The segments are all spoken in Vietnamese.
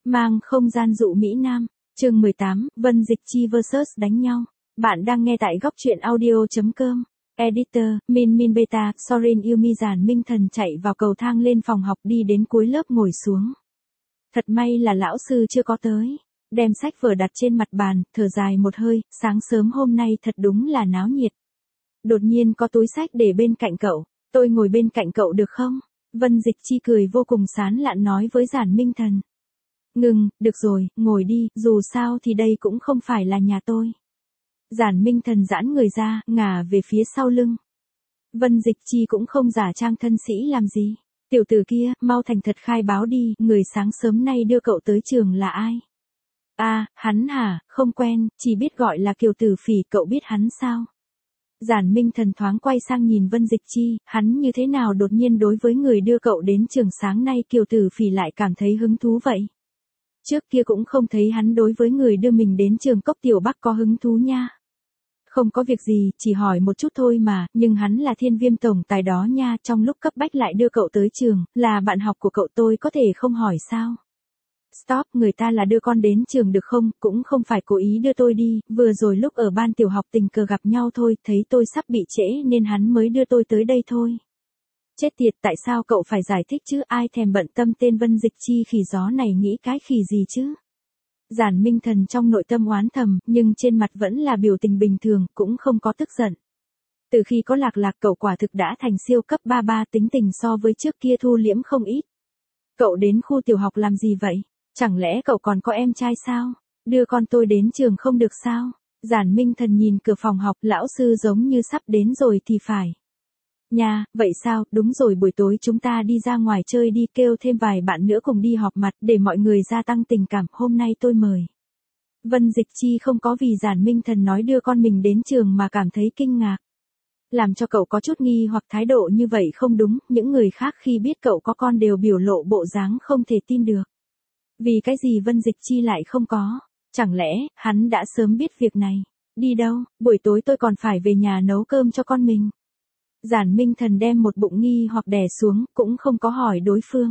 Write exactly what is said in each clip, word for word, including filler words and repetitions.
Mang không gian dụ Mỹ Nam, chương mười tám, Vân Dịch Chi versus đánh nhau. Bạn đang nghe tại góc truyện audio.com. Editor, Min Min Beta, Sorin Yumi Giản Minh Thần chạy vào cầu thang lên phòng học đi đến cuối lớp ngồi xuống. Thật may là lão sư chưa có tới. Đem sách vở đặt trên mặt bàn, thở dài một hơi, sáng sớm hôm nay thật đúng là náo nhiệt. Đột nhiên có túi sách để bên cạnh cậu, tôi ngồi bên cạnh cậu được không? Vân Dịch Chi cười vô cùng sán lạn nói với Giản Minh Thần. Ngừng, được rồi, ngồi đi, dù sao thì đây cũng không phải là nhà tôi. Giản Minh Thần giãn người ra, ngả về phía sau lưng. Vân Dịch Chi cũng không giả trang thân sĩ làm gì. Tiểu tử kia, mau thành thật khai báo đi, người sáng sớm nay đưa cậu tới trường là ai? À, hắn hả, không quen, chỉ biết gọi là Kiều Tử Phỉ, cậu biết hắn sao? Giản Minh Thần thoáng quay sang nhìn Vân Dịch Chi, hắn như thế nào đột nhiên đối với người đưa cậu đến trường sáng nay Kiều Tử Phỉ lại cảm thấy hứng thú vậy? Trước kia cũng không thấy hắn đối với người đưa mình đến trường Cốc Tiểu Bắc có hứng thú nha. Không có việc gì, chỉ hỏi một chút thôi mà, nhưng hắn là Thiên Viêm tổng tài đó nha, trong lúc cấp bách lại đưa cậu tới trường, là bạn học của cậu, tôi có thể không hỏi sao? Stop, người ta là đưa con đến trường được không, cũng không phải cố ý đưa tôi đi, vừa rồi lúc ở ban tiểu học tình cờ gặp nhau thôi, thấy tôi sắp bị trễ nên hắn mới đưa tôi tới đây thôi. Chết tiệt, tại sao cậu phải giải thích chứ, ai thèm bận tâm tên Vân Dịch Chi khỉ gió này nghĩ cái khỉ gì chứ? Giản Minh Thần trong nội tâm oán thầm, nhưng trên mặt vẫn là biểu tình bình thường, cũng không có tức giận. Từ khi có Lạc Lạc cậu quả thực đã thành siêu cấp ba ba, tính tình so với trước kia thu liễm không ít. Cậu đến khu tiểu học làm gì vậy? Chẳng lẽ cậu còn có em trai sao? Đưa con tôi đến trường không được sao? Giản Minh Thần nhìn cửa phòng học, lão sư giống như sắp đến rồi thì phải. Nha, vậy sao, đúng rồi, buổi tối chúng ta đi ra ngoài chơi đi, kêu thêm vài bạn nữa cùng đi họp mặt để mọi người gia tăng tình cảm, hôm nay tôi mời. Vân Dịch Chi không có vì Giản Minh Thần nói đưa con mình đến trường mà cảm thấy kinh ngạc. Làm cho cậu có chút nghi hoặc thái độ như vậy không đúng, những người khác khi biết cậu có con đều biểu lộ bộ dáng không thể tin được. Vì cái gì Vân Dịch Chi lại không có? Chẳng lẽ, hắn đã sớm biết việc này? Đi đâu, buổi tối tôi còn phải về nhà nấu cơm cho con mình. Giản Minh Thần đem một bụng nghi hoặc đè xuống, cũng không có hỏi đối phương.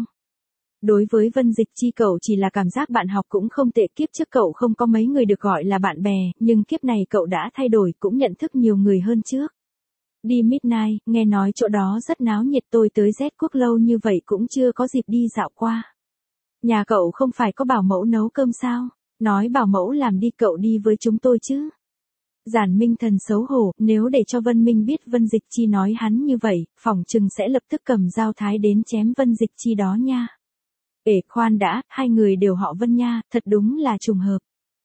Đối với Vân Dịch Chi cậu chỉ là cảm giác bạn học cũng không tệ, kiếp trước cậu không có mấy người được gọi là bạn bè, nhưng kiếp này cậu đã thay đổi, cũng nhận thức nhiều người hơn trước. Đi Midnight, nghe nói chỗ đó rất náo nhiệt, tôi tới Z Quốc lâu như vậy cũng chưa có dịp đi dạo qua. Nhà cậu không phải có bảo mẫu nấu cơm sao? Nói bảo mẫu làm đi, cậu đi với chúng tôi chứ? Giản Minh Thần xấu hổ, nếu để cho Vân Minh biết Vân Dịch Chi nói hắn như vậy, phỏng chừng sẽ lập tức cầm dao thái đến chém Vân Dịch Chi đó nha. Ể khoan đã, hai người đều họ Vân nha, thật đúng là trùng hợp.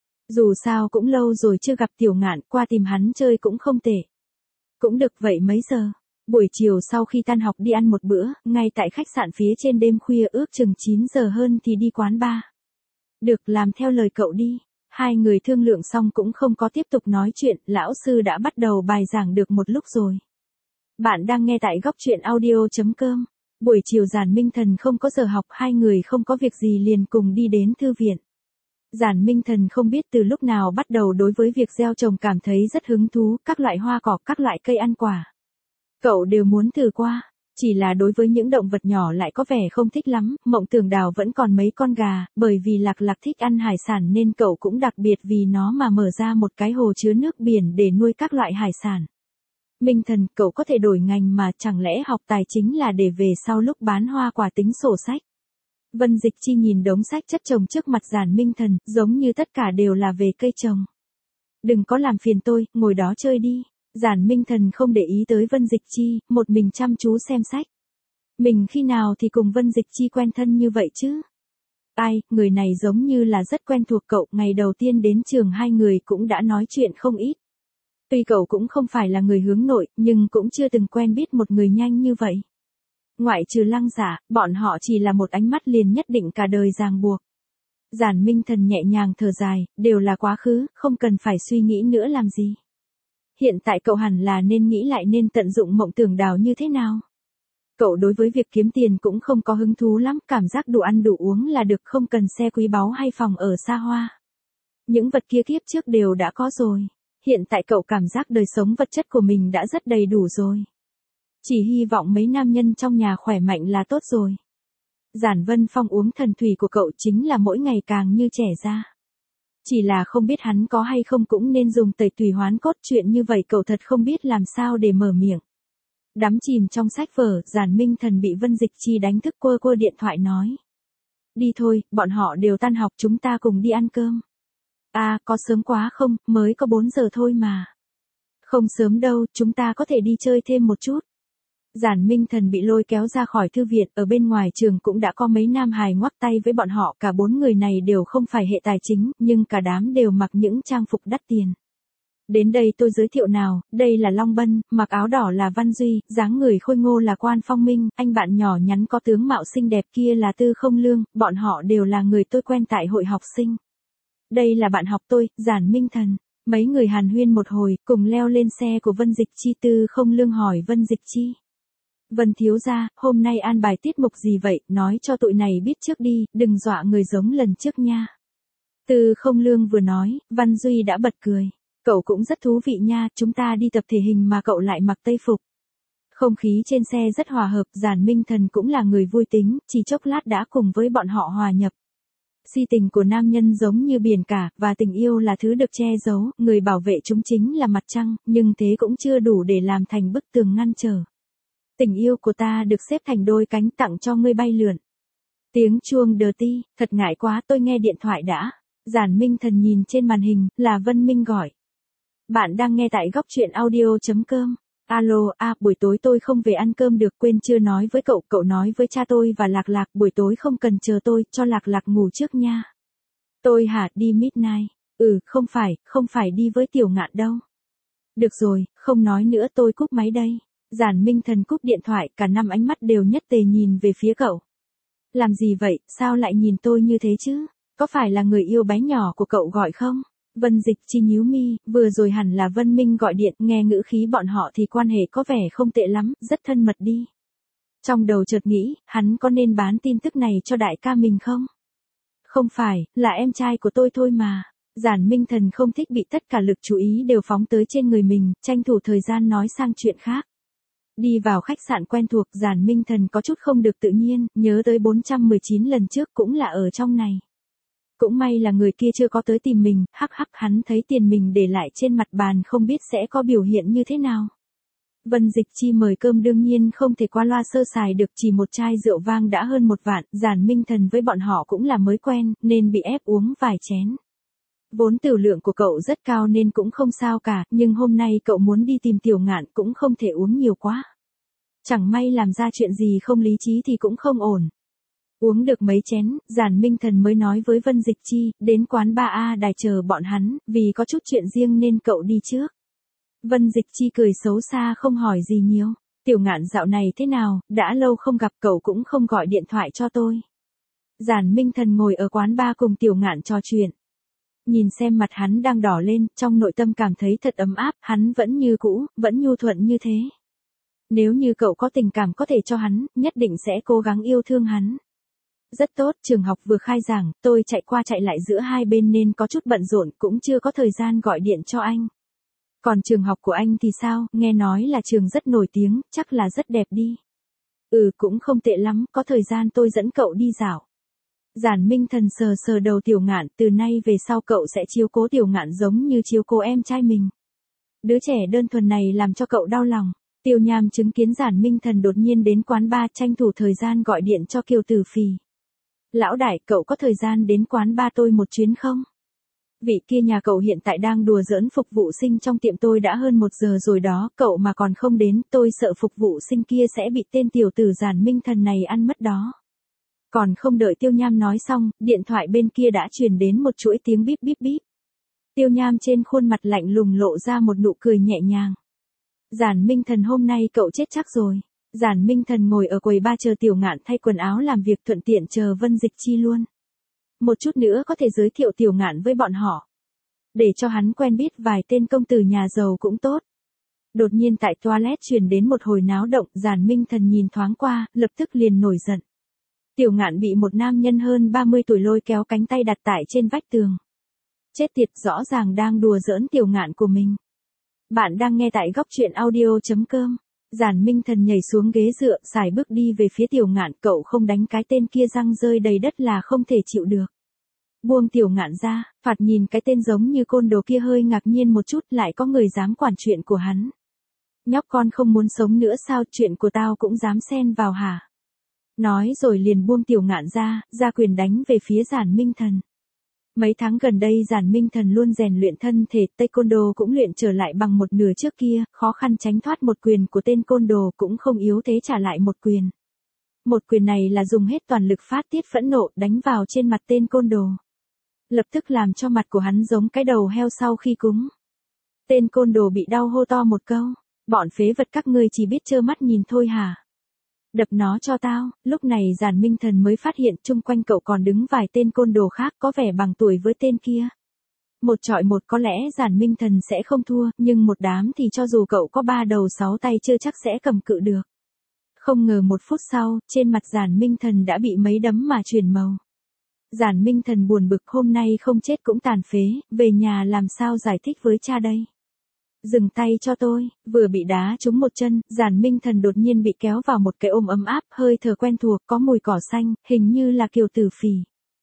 Dù sao cũng lâu rồi chưa gặp Tiểu Ngạn, qua tìm hắn chơi cũng không tệ. Cũng được, vậy mấy giờ? Buổi chiều sau khi tan học đi ăn một bữa, ngay tại khách sạn phía trên, đêm khuya ước chừng chín giờ hơn thì đi quán bar. Được, làm theo lời cậu đi. Hai người thương lượng xong cũng không có tiếp tục nói chuyện, lão sư đã bắt đầu bài giảng được một lúc rồi. Bạn đang nghe tại góc truyện audio.com. Buổi chiều Giản Minh Thần không có giờ học, hai người không có việc gì liền cùng đi đến thư viện. Giản Minh Thần không biết từ lúc nào bắt đầu đối với việc gieo trồng cảm thấy rất hứng thú, các loại hoa cỏ, các loại cây ăn quả. Cậu đều muốn thử qua, chỉ là đối với những động vật nhỏ lại có vẻ không thích lắm, Mộng Tưởng Đào vẫn còn mấy con gà, bởi vì Lạc Lạc thích ăn hải sản nên cậu cũng đặc biệt vì nó mà mở ra một cái hồ chứa nước biển để nuôi các loại hải sản. Minh Thần, cậu có thể đổi ngành mà, chẳng lẽ học tài chính là để về sau lúc bán hoa quả tính sổ sách? Vân Dịch Chi nhìn đống sách chất chồng trước mặt Giản Minh Thần, giống như tất cả đều là về cây trồng. Đừng có làm phiền tôi, ngồi đó chơi đi. Giản Minh Thần không để ý tới Vân Dịch Chi, một mình chăm chú xem sách. Mình khi nào thì cùng Vân Dịch Chi quen thân như vậy chứ? Ai, người này giống như là rất quen thuộc cậu, ngày đầu tiên đến trường hai người cũng đã nói chuyện không ít. Tuy cậu cũng không phải là người hướng nội, nhưng cũng chưa từng quen biết một người nhanh như vậy. Ngoại trừ Lăng Giả, bọn họ chỉ là một ánh mắt liền nhất định cả đời ràng buộc. Giản Minh Thần nhẹ nhàng thở dài, đều là quá khứ, không cần phải suy nghĩ nữa làm gì. Hiện tại cậu hẳn là nên nghĩ lại nên tận dụng Mộng Tưởng Đào như thế nào. Cậu đối với việc kiếm tiền cũng không có hứng thú lắm, cảm giác đủ ăn đủ uống là được, không cần xe quý báu hay phòng ở xa hoa. Những vật kia kiếp trước đều đã có rồi. Hiện tại cậu cảm giác đời sống vật chất của mình đã rất đầy đủ rồi. Chỉ hy vọng mấy nam nhân trong nhà khỏe mạnh là tốt rồi. Giản Vân Phong uống thần thủy của cậu chính là mỗi ngày càng như trẻ ra. Chỉ là không biết hắn có hay không cũng nên dùng tẩy tùy hoán cốt, chuyện như vậy cậu thật không biết làm sao để mở miệng. Đắm chìm trong sách vở, Giản Minh Thần bị Vân Dịch Chi đánh thức, quơ quơ điện thoại nói. Đi thôi, bọn họ đều tan học, chúng ta cùng đi ăn cơm. À, có sớm quá không, mới có bốn giờ thôi mà. Không sớm đâu, chúng ta có thể đi chơi thêm một chút. Giản Minh Thần bị lôi kéo ra khỏi thư viện, ở bên ngoài trường cũng đã có mấy nam hài ngoắc tay với bọn họ, cả bốn người này đều không phải hệ tài chính, nhưng cả đám đều mặc những trang phục đắt tiền. Đến đây tôi giới thiệu nào, đây là Long Bân, mặc áo đỏ là Văn Duy, dáng người khôi ngô là Quan Phong Minh, anh bạn nhỏ nhắn có tướng mạo xinh đẹp kia là Tư Không Lương, bọn họ đều là người tôi quen tại hội học sinh. Đây là bạn học tôi, Giản Minh Thần. Mấy người hàn huyên một hồi, cùng leo lên xe của Vân Dịch Chi. Tư Không Lương hỏi Vân Dịch Chi. Vân thiếu gia, hôm nay an bài tiết mục gì vậy, nói cho tụi này biết trước đi, đừng dọa người giống lần trước nha. Tư Không Lương vừa nói, Văn Duy đã bật cười. Cậu cũng rất thú vị nha, chúng ta đi tập thể hình mà cậu lại mặc tây phục. Không khí trên xe rất hòa hợp, Giản Minh Thần cũng là người vui tính, chỉ chốc lát đã cùng với bọn họ hòa nhập. Si tình của nam nhân giống như biển cả, và tình yêu là thứ được che giấu, người bảo vệ chúng chính là mặt trăng, nhưng thế cũng chưa đủ để làm thành bức tường ngăn trở. Tình yêu của ta được xếp thành đôi cánh tặng cho ngươi bay lượn. Tiếng chuông đờ ti, thật ngại quá, tôi nghe điện thoại đã. Giản Minh Thần nhìn trên màn hình, là Vân Minh gọi. Bạn đang nghe tại góc truyện audio.com. Alo, à, buổi tối tôi không về ăn cơm được, quên chưa nói với cậu, cậu nói với cha tôi và Lạc Lạc, buổi tối không cần chờ tôi, cho Lạc Lạc ngủ trước nha. Tôi hả, đi midnight. Ừ, không phải, không phải đi với Tiểu Ngạn đâu. Được rồi, không nói nữa, tôi cúp máy đây. Giản Minh Thần cúp điện thoại, cả năm ánh mắt đều nhất tề nhìn về phía cậu. Làm gì vậy, sao lại nhìn tôi như thế chứ? Có phải là người yêu bé nhỏ của cậu gọi không? Vân Dịch Chi nhíu mi, vừa rồi hẳn là Vân Minh gọi điện, nghe ngữ khí bọn họ thì quan hệ có vẻ không tệ lắm, rất thân mật đi. Trong đầu chợt nghĩ, hắn có nên bán tin tức này cho đại ca mình không? Không phải, là em trai của tôi thôi mà. Giản Minh Thần không thích bị tất cả lực chú ý đều phóng tới trên người mình, tranh thủ thời gian nói sang chuyện khác. Đi vào khách sạn quen thuộc, Giản Minh Thần có chút không được tự nhiên, nhớ tới bốn trăm mười chín lần trước cũng là ở trong này. Cũng may là người kia chưa có tới tìm mình, hắc hắc, hắn thấy tiền mình để lại trên mặt bàn không biết sẽ có biểu hiện như thế nào. Vân Dịch Chi mời cơm đương nhiên không thể qua loa sơ sài được, chỉ một chai rượu vang đã hơn một vạn, Giản Minh Thần với bọn họ cũng là mới quen, nên bị ép uống vài chén. Vốn tiểu lượng của cậu rất cao nên cũng không sao cả, nhưng hôm nay cậu muốn đi tìm Tiểu Ngạn cũng không thể uống nhiều quá. Chẳng may làm ra chuyện gì không lý trí thì cũng không ổn. Uống được mấy chén, Giản Minh Thần mới nói với Vân Dịch Chi, đến quán ba A đài chờ bọn hắn, vì có chút chuyện riêng nên cậu đi trước. Vân Dịch Chi cười xấu xa không hỏi gì nhiều. Tiểu Ngạn dạo này thế nào, đã lâu không gặp, cậu cũng không gọi điện thoại cho tôi. Giản Minh Thần ngồi ở quán ba cùng Tiểu Ngạn trò chuyện. Nhìn xem mặt hắn đang đỏ lên, trong nội tâm cảm thấy thật ấm áp, hắn vẫn như cũ, vẫn nhu thuận như thế. Nếu như cậu có tình cảm có thể cho hắn, nhất định sẽ cố gắng yêu thương hắn. Rất tốt, trường học vừa khai giảng, tôi chạy qua chạy lại giữa hai bên nên có chút bận rộn, cũng chưa có thời gian gọi điện cho anh. Còn trường học của anh thì sao, nghe nói là trường rất nổi tiếng, chắc là rất đẹp đi. Ừ, cũng không tệ lắm, có thời gian tôi dẫn cậu đi dạo. Giản Minh Thần sờ sờ đầu Tiểu Ngạn, từ nay về sau cậu sẽ chiếu cố Tiểu Ngạn giống như chiếu cố em trai mình. Đứa trẻ đơn thuần này làm cho cậu đau lòng. Tiêu Nham chứng kiến Giản Minh Thần đột nhiên đến quán bar, tranh thủ thời gian gọi điện cho Kiều Tử Phì. Lão đại, cậu có thời gian đến quán bar tôi một chuyến không? Vị kia nhà cậu hiện tại đang đùa giỡn phục vụ sinh trong tiệm tôi đã hơn một giờ rồi đó, cậu mà còn không đến, tôi sợ phục vụ sinh kia sẽ bị tên tiểu tử Giản Minh Thần này ăn mất đó. Còn không đợi Tiêu Nham nói xong, điện thoại bên kia đã truyền đến một chuỗi tiếng bíp bíp bíp. Tiêu Nham trên khuôn mặt lạnh lùng lộ ra một nụ cười nhẹ nhàng. Giản Minh Thần, hôm nay cậu chết chắc rồi. Giản Minh Thần ngồi ở quầy ba chờ Tiểu Ngạn thay quần áo làm việc, thuận tiện chờ Vân Dịch Chi luôn. Một chút nữa có thể giới thiệu Tiểu Ngạn với bọn họ. Để cho hắn quen biết vài tên công tử nhà giàu cũng tốt. Đột nhiên tại toilet truyền đến một hồi náo động, Giản Minh Thần nhìn thoáng qua, lập tức liền nổi giận. Tiểu Ngạn bị một nam nhân hơn ba mươi tuổi lôi kéo cánh tay đặt tại trên vách tường. Chết tiệt, rõ ràng đang đùa giỡn Tiểu Ngạn của mình. Bạn đang nghe tại góc truyện audio.com. Giản Minh Thần nhảy xuống ghế dựa, sải bước đi về phía Tiểu Ngạn, cậu không đánh cái tên kia răng rơi đầy đất là không thể chịu được. Buông Tiểu Ngạn ra, phạt nhìn cái tên giống như côn đồ kia hơi ngạc nhiên một chút, lại có người dám quản chuyện của hắn. Nhóc con không muốn sống nữa sao, chuyện của tao cũng dám xen vào hả? Nói rồi liền buông Tiểu Ngạn ra, ra quyền đánh về phía Giản Minh Thần. Mấy tháng gần đây Giản Minh Thần luôn rèn luyện thân thể, taekwondo cũng luyện trở lại bằng một nửa trước kia, khó khăn tránh thoát một quyền của tên côn đồ cũng không yếu thế trả lại một quyền. Một quyền này là dùng hết toàn lực phát tiết phẫn nộ đánh vào trên mặt tên côn đồ. Lập tức làm cho mặt của hắn giống cái đầu heo sau khi cúng. Tên côn đồ bị đau hô to một câu, bọn phế vật các ngươi chỉ biết trơ mắt nhìn thôi hả? Đập nó cho tao. Lúc này Giản Minh Thần mới phát hiện chung quanh cậu còn đứng vài tên côn đồ khác có vẻ bằng tuổi với tên kia. Một chọi một có lẽ Giản Minh Thần sẽ không thua, nhưng một đám thì cho dù cậu có ba đầu sáu tay chưa chắc sẽ cầm cự được. Không ngờ một phút sau, trên mặt Giản Minh Thần đã bị mấy đấm mà chuyển màu. Giản Minh Thần buồn bực, hôm nay không chết cũng tàn phế, về nhà làm sao giải thích với cha đây? Dừng tay cho tôi. Vừa bị đá trúng một chân, Giản Minh Thần đột nhiên bị kéo vào một cái ôm ấm áp, hơi thở quen thuộc, có mùi cỏ xanh, hình như là Kiều Tử Phỉ.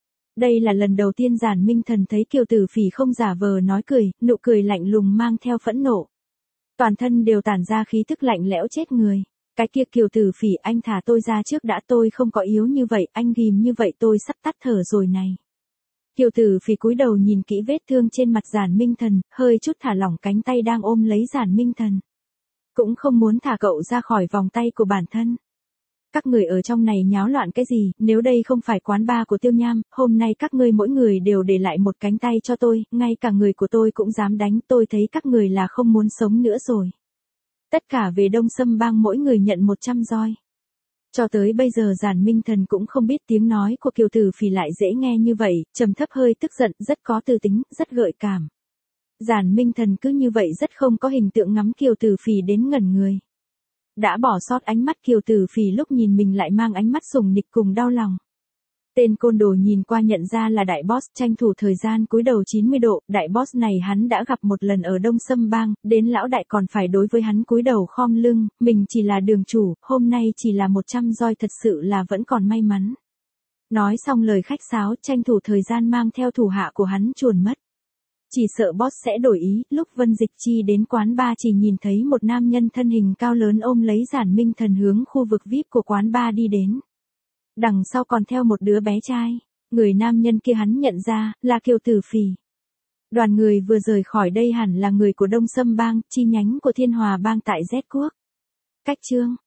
Đây là lần đầu tiên Giản Minh Thần thấy Kiều Tử Phỉ không giả vờ nói cười, nụ cười lạnh lùng mang theo phẫn nộ. Toàn thân đều tản ra khí tức lạnh lẽo chết người. Cái kia Kiều Tử Phỉ, anh thả tôi ra trước đã, tôi không có yếu như vậy, anh ghim như vậy tôi sắp tắt thở rồi này. Kiều Tử Phỉ cúi đầu nhìn kỹ vết thương trên mặt Giản Minh Thần, hơi chút thả lỏng cánh tay đang ôm lấy Giản Minh Thần. Cũng không muốn thả cậu ra khỏi vòng tay của bản thân. Các người ở trong này nháo loạn cái gì, nếu đây không phải quán bar của Tiêu Nham, hôm nay các ngươi mỗi người đều để lại một cánh tay cho tôi, ngay cả người của tôi cũng dám đánh, tôi thấy các người là không muốn sống nữa rồi. Tất cả về Đông Sâm Bang mỗi người nhận một trăm roi. Cho tới bây giờ Giản Minh Thần cũng không biết tiếng nói của Kiều Tử Phỉ lại dễ nghe như vậy, trầm thấp hơi tức giận, rất có tư tính, rất gợi cảm. Giản Minh Thần cứ như vậy rất không có hình tượng ngắm Kiều Tử Phỉ đến ngẩn người. Đã bỏ sót ánh mắt Kiều Tử Phỉ lúc nhìn mình lại mang ánh mắt sùng nịch cùng đau lòng. Tên côn đồ nhìn qua nhận ra là đại boss, tranh thủ thời gian cúi đầu chín mươi độ, đại boss này hắn đã gặp một lần ở Đông Sâm Bang, đến lão đại còn phải đối với hắn cúi đầu khom lưng, mình chỉ là đường chủ, hôm nay chỉ là một trăm roi thật sự là vẫn còn may mắn. Nói xong lời khách sáo, tranh thủ thời gian mang theo thủ hạ của hắn chuồn mất. Chỉ sợ boss sẽ đổi ý, lúc Vân Dịch Chi đến quán bar chỉ nhìn thấy một nam nhân thân hình cao lớn ôm lấy Giản Minh Thần hướng khu vực vi ai pi của quán bar đi đến. Đằng sau còn theo một đứa bé trai, người nam nhân kia hắn nhận ra, là Kiều Tử Phỉ. Đoàn người vừa rời khỏi đây hẳn là người của Đông Sâm Bang, chi nhánh của Thiên Hòa Bang tại Z Quốc. Cách chương